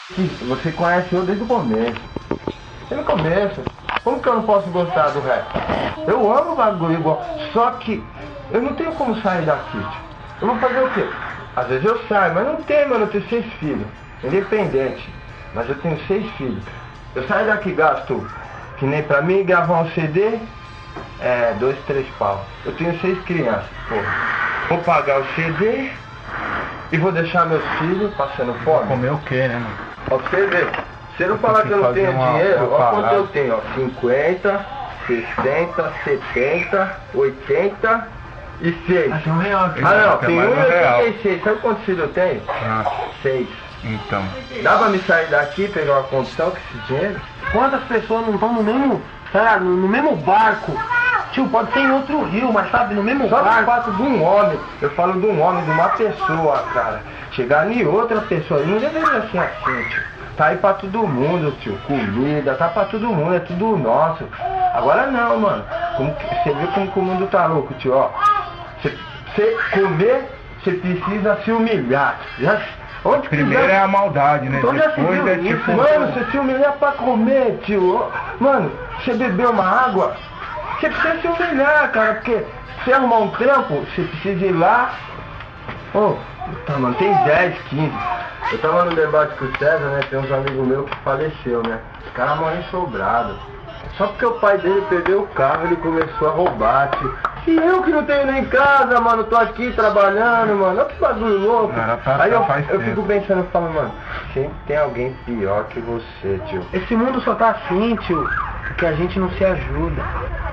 Você conhece eu desde o começo. Desde o começo. Como que eu não posso gostar do rap? Eu amo o bagulho igual. Só que eu não tenho como sair daqui, tio. Eu vou fazer o quê? Às vezes eu saio, mas não tenho, mano. Eu tenho 6 filhos. Independente. Mas eu tenho 6 filhos. Eu saio daqui, gasto, que nem pra mim gravar um CD, 2, 3 pau. Eu tenho 6 crianças, porra. Vou pagar o CD e vou deixar meus filhos passando fome. Comer o quê, né, mano? Ó, pra você ver. Se eu não falar que eu não tenho dinheiro, ó quanto eu tenho, ó. 50, 60, 70, 86. Acho um real aqui. Ah, não, tem 1,86. Sabe quantos filhos eu tenho? 6. Então. Dá pra me sair daqui e pegar uma condição com esse dinheiro? Quantas pessoas não estão no mesmo, sabe, no mesmo barco? Tio, pode ser em outro rio, mas sabe, no mesmo Só barco. o fato de um homem, eu falo de um homem, de uma pessoa, cara. Chegar em outra pessoa, não deveria ser assim, tio. Tá aí pra todo mundo, tio. Comida, tá pra todo mundo, é tudo nosso. Agora não, mano. Você vê como que o mundo tá louco, tio, ó. Você comer, você precisa se humilhar. Onde Primeiro é a maldade, né? Então já se Depois viu é isso, tipo... mano, você se humilhar pra comer, tio. Mano, você beber uma água, você precisa se humilhar, cara, porque se arrumar um trampo, você precisa ir lá. Tá, mano, tem 10, 15. Eu tava no debate com o César, né? Tem uns amigos meus que faleceu, né? Os caras moram sobrado. Só porque o pai dele perdeu o carro, ele começou a roubar, tio. E eu que não tenho nem casa, mano, tô aqui trabalhando, mano. Olha que bagulho louco. Aí eu fico pensando, eu falo, mano, sempre tem alguém pior que você, tio. Esse mundo só tá assim, tio, porque a gente não se ajuda.